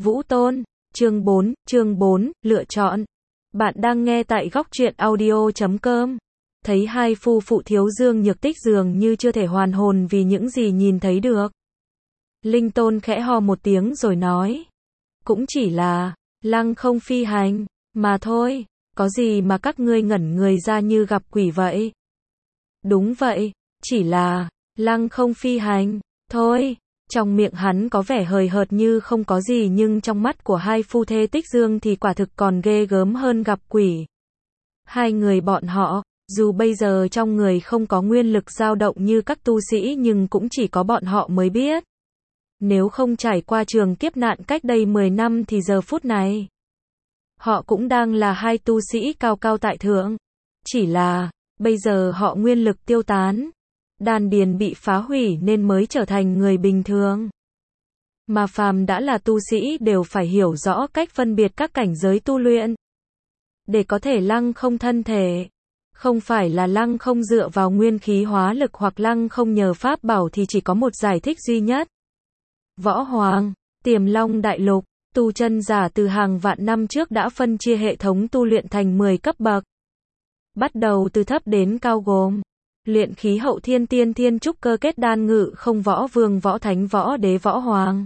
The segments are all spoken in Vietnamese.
Vũ Tôn, chương 4, lựa chọn. Bạn đang nghe tại góc truyện audio.com. Thấy hai phu phụ Thiếu Dương Nhược Tích dường như chưa thể hoàn hồn vì những gì nhìn thấy được. Linh Tôn khẽ ho một tiếng rồi nói. Cũng chỉ là, lăng không phi hành, mà thôi, có gì mà các ngươi ngẩn người ra như gặp quỷ vậy? Đúng vậy, chỉ là, lăng không phi hành, thôi. Trong miệng hắn có vẻ hời hợt như không có gì nhưng trong mắt của hai phu thê Tích Dương thì quả thực còn ghê gớm hơn gặp quỷ. Hai người bọn họ, dù bây giờ trong người không có nguyên lực dao động như các tu sĩ nhưng cũng chỉ có bọn họ mới biết. Nếu không trải qua trường kiếp nạn cách đây 10 năm thì giờ phút này, họ cũng đang là hai tu sĩ cao cao tại thượng. Chỉ là, bây giờ họ nguyên lực tiêu tán. Đan điền bị phá hủy nên mới trở thành người bình thường. Mà phàm đã là tu sĩ đều phải hiểu rõ cách phân biệt các cảnh giới tu luyện. Để có thể lăng không thân thể. Không phải là lăng không dựa vào nguyên khí hóa lực hoặc lăng không nhờ pháp bảo thì chỉ có một giải thích duy nhất. Võ Hoàng, Tiềm Long Đại Lục, tu chân giả từ hàng vạn năm trước đã phân chia hệ thống tu luyện thành 10 cấp bậc. Bắt đầu từ thấp đến cao gồm luyện khí hậu thiên, tiên thiên, trúc cơ, kết đan, ngự không, võ vương, võ thánh, võ đế, võ hoàng.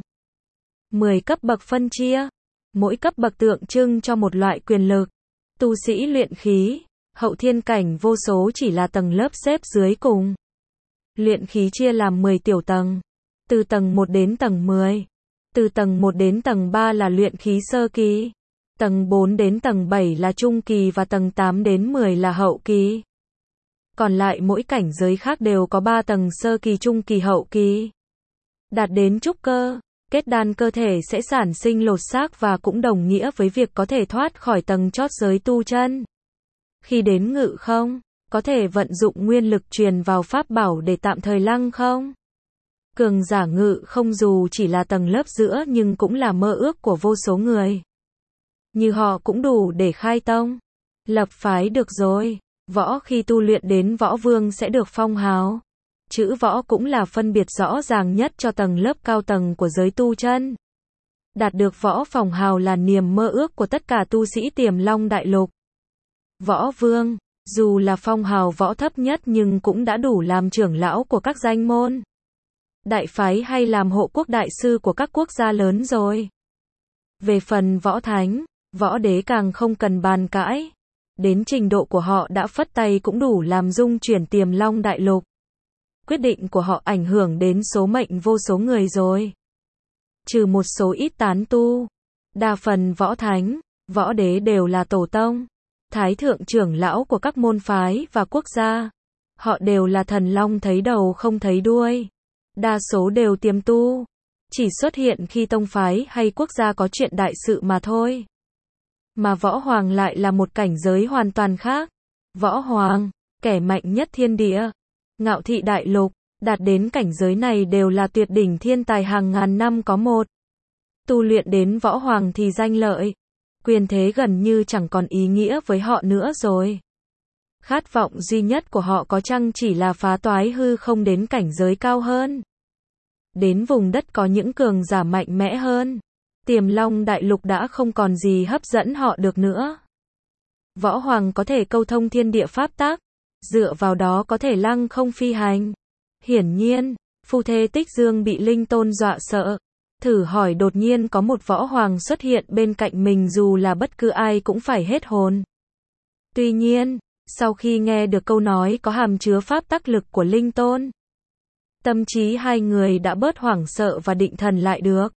10 cấp bậc phân chia, mỗi cấp bậc tượng trưng cho một loại quyền lực. Tu sĩ luyện khí, hậu thiên cảnh vô số chỉ là tầng lớp xếp dưới cùng. Luyện khí chia làm 10 tiểu tầng, từ tầng 1 đến tầng 10. Từ tầng 1 đến tầng 3 là luyện khí sơ kỳ, tầng 4 đến tầng 7 là trung kỳ và tầng 8 đến 10 là hậu kỳ. Còn lại mỗi cảnh giới khác đều có 3 tầng sơ kỳ, trung kỳ, hậu kỳ. Đạt đến trúc cơ, kết đan, cơ thể sẽ sản sinh lột xác và cũng đồng nghĩa với việc có thể thoát khỏi tầng chót giới tu chân. Khi đến ngự không, có thể vận dụng nguyên lực truyền vào pháp bảo để tạm thời lăng không. Cường giả ngự không dù chỉ là tầng lớp giữa nhưng cũng là mơ ước của vô số người. Như họ cũng đủ để khai tông, lập phái được rồi. Võ khi tu luyện đến võ vương sẽ được phong hào. Chữ võ cũng là phân biệt rõ ràng nhất cho tầng lớp cao tầng của giới tu chân. Đạt được võ phong hào là niềm mơ ước của tất cả tu sĩ Tiềm Long Đại Lục. Võ vương, dù là phong hào võ thấp nhất nhưng cũng đã đủ làm trưởng lão của các danh môn, đại phái hay làm hộ quốc đại sư của các quốc gia lớn rồi. Về phần võ thánh, võ đế càng không cần bàn cãi. Đến trình độ của họ đã phất tay cũng đủ làm rung chuyển Tiềm Long Đại Lục. Quyết định của họ ảnh hưởng đến số mệnh vô số người rồi. Trừ một số ít tán tu, đa phần võ thánh, võ đế đều là tổ tông, thái thượng trưởng lão của các môn phái và quốc gia. Họ đều là thần long thấy đầu không thấy đuôi. Đa số đều tiềm tu, chỉ xuất hiện khi tông phái hay quốc gia có chuyện đại sự mà thôi. Mà võ hoàng lại là một cảnh giới hoàn toàn khác. Võ hoàng, kẻ mạnh nhất thiên địa, ngạo thị đại lục, đạt đến cảnh giới này đều là tuyệt đỉnh thiên tài hàng ngàn năm có một. Tu luyện đến võ hoàng thì danh lợi, quyền thế gần như chẳng còn ý nghĩa với họ nữa rồi. Khát vọng duy nhất của họ có chăng chỉ là phá toái hư không đến cảnh giới cao hơn. Đến vùng đất có những cường giả mạnh mẽ hơn. Tiềm Long Đại Lục đã không còn gì hấp dẫn họ được nữa. Võ Hoàng có thể câu thông thiên địa pháp tắc, dựa vào đó có thể lăng không phi hành. Hiển nhiên, phu thê Tích Dương bị Linh Tôn dọa sợ. Thử hỏi đột nhiên có một Võ Hoàng xuất hiện bên cạnh mình dù là bất cứ ai cũng phải hết hồn. Tuy nhiên, sau khi nghe được câu nói có hàm chứa pháp tắc lực của Linh Tôn, tâm trí hai người đã bớt hoảng sợ và định thần lại được.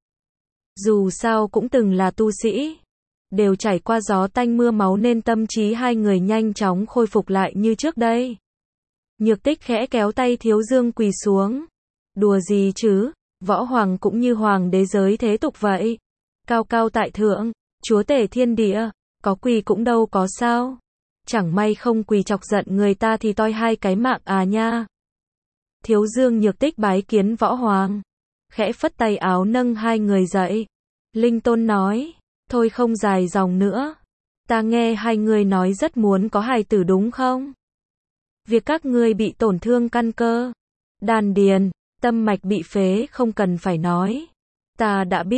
Dù sao cũng từng là tu sĩ, đều trải qua gió tanh mưa máu nên tâm trí hai người nhanh chóng khôi phục lại như trước đây. Nhược Tích khẽ kéo tay Thiếu Dương quỳ xuống. Đùa gì chứ, võ hoàng cũng như hoàng đế giới thế tục vậy. Cao cao tại thượng, chúa tể thiên địa, có quỳ cũng đâu có sao. Chẳng may không quỳ chọc giận người ta thì toi hai cái mạng à nha. Thiếu Dương Nhược Tích bái kiến võ hoàng, khẽ phất tay áo nâng hai người dậy. Linh Tôn nói, thôi không dài dòng nữa. Ta nghe hai người nói rất muốn có hài tử đúng không? Việc các ngươi bị tổn thương căn cơ, đan điền, tâm mạch bị phế không cần phải nói. Ta đã biết,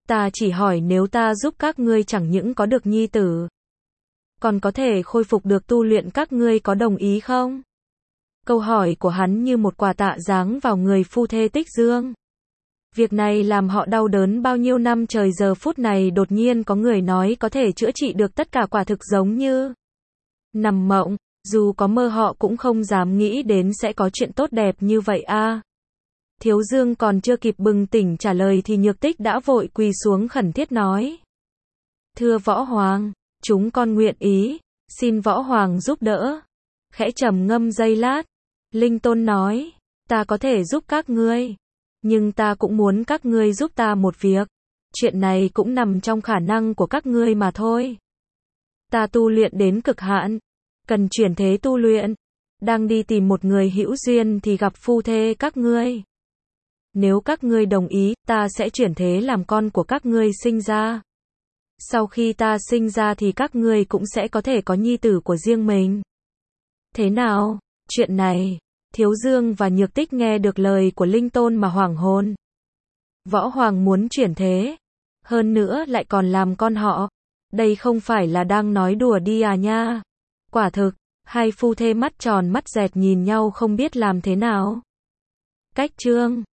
Ta chỉ hỏi nếu ta giúp các ngươi chẳng những có được nhi tử, còn có thể khôi phục được tu luyện, các ngươi có đồng ý không? Câu hỏi của hắn như một quả tạ giáng vào người phu thê Tích Dương. Việc này làm họ đau đớn bao nhiêu năm trời, giờ phút này đột nhiên có người nói có thể chữa trị được tất cả, quả thực giống như nằm mộng, dù có mơ họ cũng không dám nghĩ đến sẽ có chuyện tốt đẹp như vậy a. Thiếu Dương còn chưa kịp bừng tỉnh trả lời thì Nhược Tích đã vội quỳ xuống khẩn thiết nói: Thưa Võ Hoàng, chúng con nguyện ý, xin Võ Hoàng giúp đỡ. Khẽ trầm ngâm giây lát, Linh Tôn nói: Ta có thể giúp các ngươi, nhưng ta cũng muốn các ngươi giúp ta một việc. Chuyện này cũng nằm trong khả năng của các ngươi mà thôi. Ta tu luyện đến cực hạn, cần chuyển thế tu luyện, đang đi tìm một người hữu duyên thì gặp phu thê các ngươi. Nếu các ngươi đồng ý, ta sẽ chuyển thế làm con của các ngươi sinh ra. Sau khi ta sinh ra thì các ngươi cũng sẽ có thể có nhi tử của riêng mình. Thế nào? Chuyện này, Thiếu Dương và Nhược Tích nghe được lời của Linh Tôn mà hoảng hồn. Võ Hoàng muốn chuyển thế, hơn nữa lại còn làm con họ. Đây không phải là đang nói đùa đi à nha. Quả thực, hai phu thê mắt tròn mắt dẹt nhìn nhau không biết làm thế nào. Cách chương